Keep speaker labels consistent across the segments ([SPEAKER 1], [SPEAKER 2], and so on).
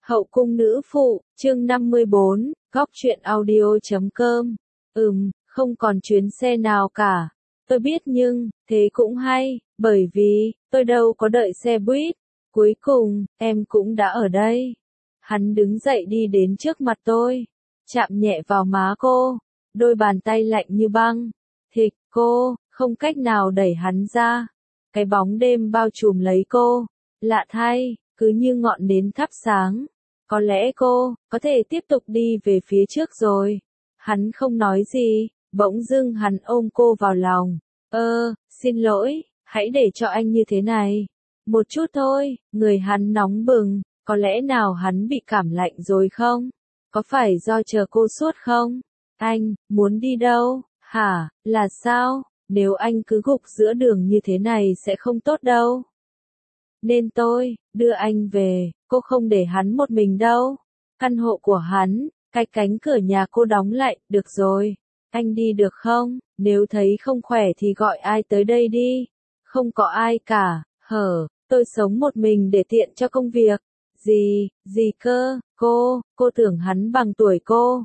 [SPEAKER 1] Hậu cung nữ phụ, chương 54, góc truyện audio.com. Không còn chuyến xe nào cả. Tôi biết nhưng, thế cũng hay, bởi vì, tôi đâu có đợi xe buýt. Cuối cùng, em cũng đã ở đây. Hắn đứng dậy đi đến trước mặt tôi, chạm nhẹ vào má cô, đôi bàn tay lạnh như băng. Thịt, cô, không cách nào đẩy hắn ra. Cái bóng đêm bao trùm lấy cô. Lạ thay, cứ như ngọn nến thắp sáng. Có lẽ cô, có thể tiếp tục đi về phía trước rồi. Hắn không nói gì, bỗng dưng hắn ôm cô vào lòng. Xin lỗi, hãy để cho anh như thế này. Một chút thôi, người hắn nóng bừng, có lẽ nào hắn bị cảm lạnh rồi không? Có phải do chờ cô suốt không? Anh, muốn đi đâu? Hả, là sao? Nếu anh cứ gục giữa đường như thế này sẽ không tốt đâu. Nên tôi, đưa anh về, cô không để hắn một mình đâu. Căn hộ của hắn, cái cánh cửa nhà cô đóng lại, được rồi. Anh đi được không? Nếu thấy không khỏe thì gọi ai tới đây đi. Không có ai cả, tôi sống một mình để tiện cho công việc. Gì cơ, cô tưởng hắn bằng tuổi cô.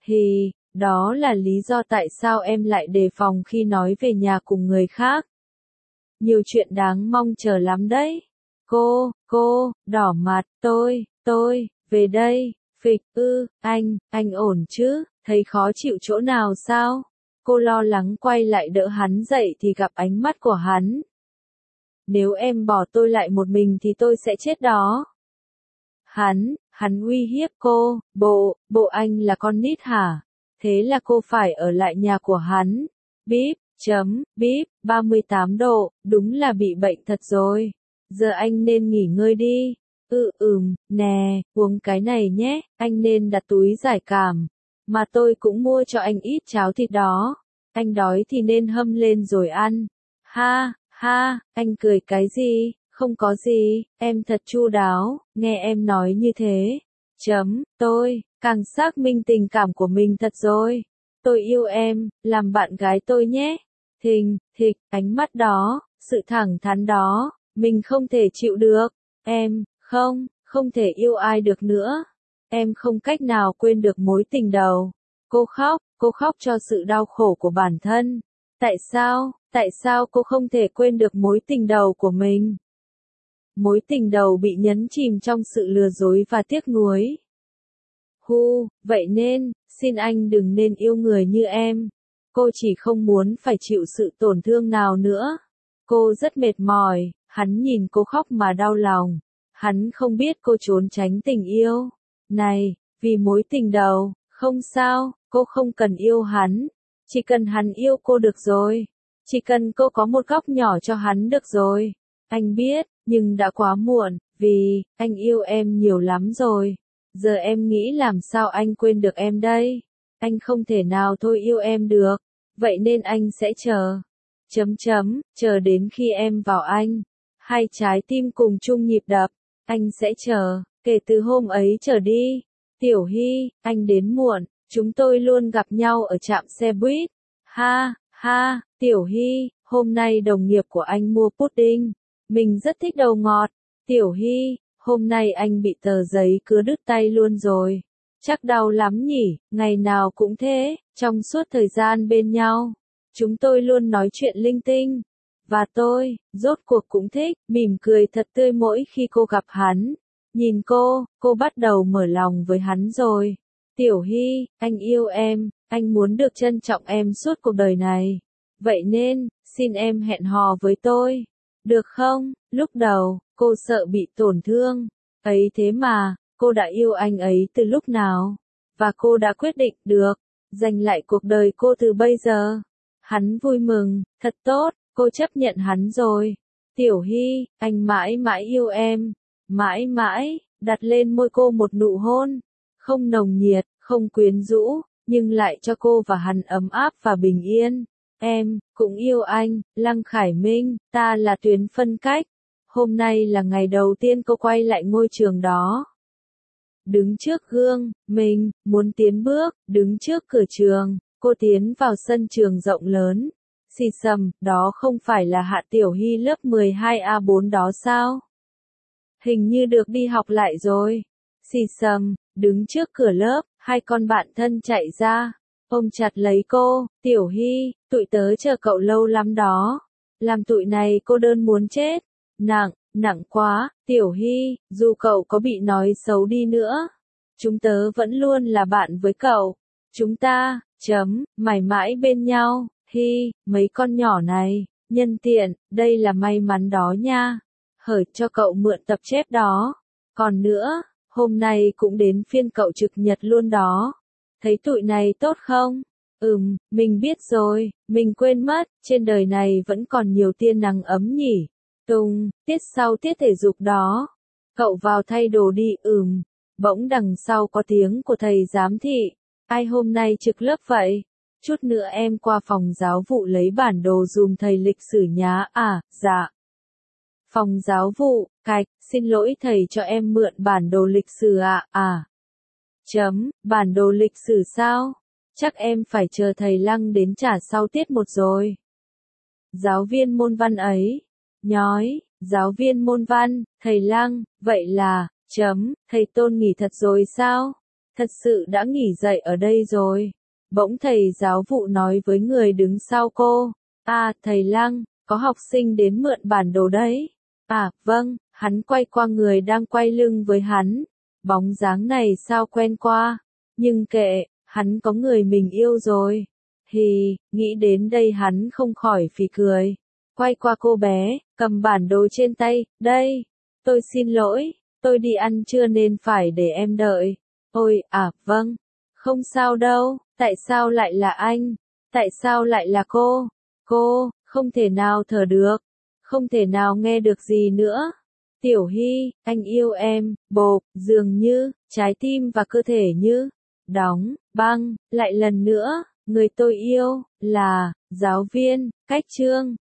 [SPEAKER 1] Đó là lý do tại sao em lại đề phòng khi nói về nhà cùng người khác. Nhiều chuyện đáng mong chờ lắm đấy. Cô, đỏ mặt, tôi, về đây, phịch, anh ổn chứ, thấy khó chịu chỗ nào sao? Cô lo lắng quay lại đỡ hắn dậy thì gặp ánh mắt của hắn. Nếu em bỏ tôi lại một mình thì tôi sẽ chết đó. Hắn uy hiếp cô, bộ anh là con nít hả? Thế là cô phải ở lại nhà của hắn. Bíp, 38 độ, đúng là bị bệnh thật rồi. Giờ anh nên nghỉ ngơi đi. Nè, uống cái này nhé, anh nên đặt túi giải cảm. Mà tôi cũng mua cho anh ít cháo thịt đó. Anh đói thì nên hâm lên rồi ăn. Ha, anh cười cái gì? Không có gì, em thật chu đáo, nghe em nói như thế. Tôi, càng xác minh tình cảm của mình thật rồi. Tôi yêu em, làm bạn gái tôi nhé. Thịch, ánh mắt đó, sự thẳng thắn đó, mình không thể chịu được. Em, không thể yêu ai được nữa. Em không cách nào quên được mối tình đầu. Cô khóc cho sự đau khổ của bản thân. Tại sao cô không thể quên được mối tình đầu của mình? Mối tình đầu bị nhấn chìm trong sự lừa dối và tiếc nuối. Vậy nên, xin anh đừng nên yêu người như em. Cô chỉ không muốn phải chịu sự tổn thương nào nữa. Cô rất mệt mỏi, hắn nhìn cô khóc mà đau lòng. Hắn không biết cô trốn tránh tình yêu. Này, vì mối tình đầu, không sao, cô không cần yêu hắn. Chỉ cần hắn yêu cô được rồi. Chỉ cần cô có một góc nhỏ cho hắn được rồi. Anh biết, nhưng đã quá muộn, vì, anh yêu em nhiều lắm rồi. Giờ em nghĩ làm sao anh quên được em đây? Anh không thể nào thôi yêu em được. Vậy nên anh sẽ chờ. Chờ đến khi em vào anh. Hai trái tim cùng chung nhịp đập. Anh sẽ chờ, kể từ hôm ấy trở đi. Tiểu Hy, anh đến muộn. Chúng tôi luôn gặp nhau ở trạm xe buýt. Ha, Tiểu Hy, hôm nay đồng nghiệp của anh mua pudding. Mình rất thích đầu ngọt. Tiểu Hy, hôm nay anh bị tờ giấy cứa đứt tay luôn rồi. Chắc đau lắm nhỉ, ngày nào cũng thế, trong suốt thời gian bên nhau. Chúng tôi luôn nói chuyện linh tinh. Và tôi, rốt cuộc cũng thích, mỉm cười thật tươi mỗi khi cô gặp hắn. Nhìn cô bắt đầu mở lòng với hắn rồi. Tiểu Hy, anh yêu em, anh muốn được trân trọng em suốt cuộc đời này. Vậy nên, xin em hẹn hò với tôi. Được không? Lúc đầu, cô sợ bị tổn thương. Ấy thế mà, cô đã yêu anh ấy từ lúc nào? Và cô đã quyết định, được, giành lại cuộc đời cô từ bây giờ. Hắn vui mừng, thật tốt, cô chấp nhận hắn rồi. Tiểu Hy, anh mãi mãi yêu em. Mãi mãi, đặt lên môi cô một nụ hôn. Không nồng nhiệt, không quyến rũ, nhưng lại cho cô và hắn ấm áp và bình yên. Em, cũng yêu anh, Lăng Khải Minh, ta là tuyến phân cách. Hôm nay là ngày đầu tiên cô quay lại ngôi trường đó. Đứng trước gương, mình, muốn tiến bước, đứng trước cửa trường, cô tiến vào sân trường rộng lớn. Xì xầm, đó không phải là Hạ Tiểu Hy lớp 12A4 đó sao? Hình như được đi học lại rồi. Xì xầm, đứng trước cửa lớp, hai con bạn thân chạy ra, ôm chặt lấy cô, Tiểu Hy, tụi tớ chờ cậu lâu lắm đó. Làm tụi này cô đơn muốn chết. Nặng quá, Tiểu Hy, dù cậu có bị nói xấu đi nữa. Chúng tớ vẫn luôn là bạn với cậu. Chúng ta, mãi mãi bên nhau, Hy, mấy con nhỏ này, nhân tiện, đây là may mắn đó nha. Hởi cho cậu mượn tập chép đó. Còn nữa, hôm nay cũng đến phiên cậu trực nhật luôn đó. Thấy tụi này tốt không? Mình biết rồi, mình quên mất, trên đời này vẫn còn nhiều tia nắng ấm nhỉ. Tiết sau tiết thể dục đó. Cậu vào thay đồ đi. Bỗng đằng sau có tiếng của thầy giám thị. Ai hôm nay trực lớp vậy? Chút nữa em qua phòng giáo vụ lấy bản đồ dùm thầy lịch sử nhá. Dạ. Phòng giáo vụ, xin lỗi thầy cho em mượn bản đồ lịch sử ạ. Bản đồ lịch sử sao? Chắc em phải chờ thầy Lăng đến trả sau tiết một rồi. Giáo viên môn văn ấy. Nhói, giáo viên môn văn, thầy Lăng, vậy là, thầy Tôn nghỉ thật rồi sao? Thật sự đã nghỉ dạy ở đây rồi. Bỗng thầy giáo vụ nói với người đứng sau cô. Thầy Lăng, có học sinh đến mượn bản đồ đấy. Vâng, hắn quay qua người đang quay lưng với hắn. Bóng dáng này sao quen qua. Nhưng kệ, hắn có người mình yêu rồi. Nghĩ đến đây hắn không khỏi phì cười. Quay qua cô bé, cầm bản đồ trên tay, đây. Tôi xin lỗi, tôi đi ăn trưa nên phải để em đợi. Ôi, vâng. Không sao đâu, tại sao lại là anh? Tại sao lại là cô? Cô, không thể nào thở được. Không thể nào nghe được gì nữa. Tiểu Hy, anh yêu em, dường như, trái tim và cơ thể như, đóng, băng, lại lần nữa, người tôi yêu, là, giáo viên, Cách Trương.